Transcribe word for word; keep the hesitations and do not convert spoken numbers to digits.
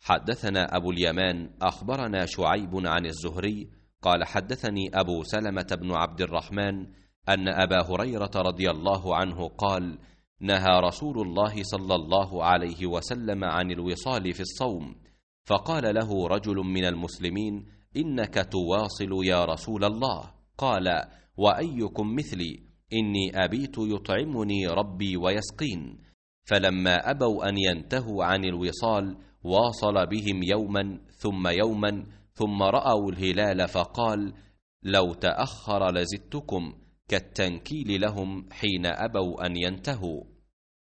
حدثنا أبو اليمان أخبرنا شعيب عن الزهري قال حدثني أبو سلمة بن عبد الرحمن أن أبا هريرة رضي الله عنه قال: نهى رسول الله صلى الله عليه وسلم عن الوصال في الصوم، فقال له رجل من المسلمين: إنك تواصل يا رسول الله. قال: وأيكم مثلي؟ إني أبيت يطعمني ربي ويسقين. فلما أبوا أن ينتهوا عن الوصال واصل بهم يوما ثم يوما، ثم رأوا الهلال فقال: لو تأخر لزدتكم، كالتنكيل لهم حين أبوا أن ينتهوا.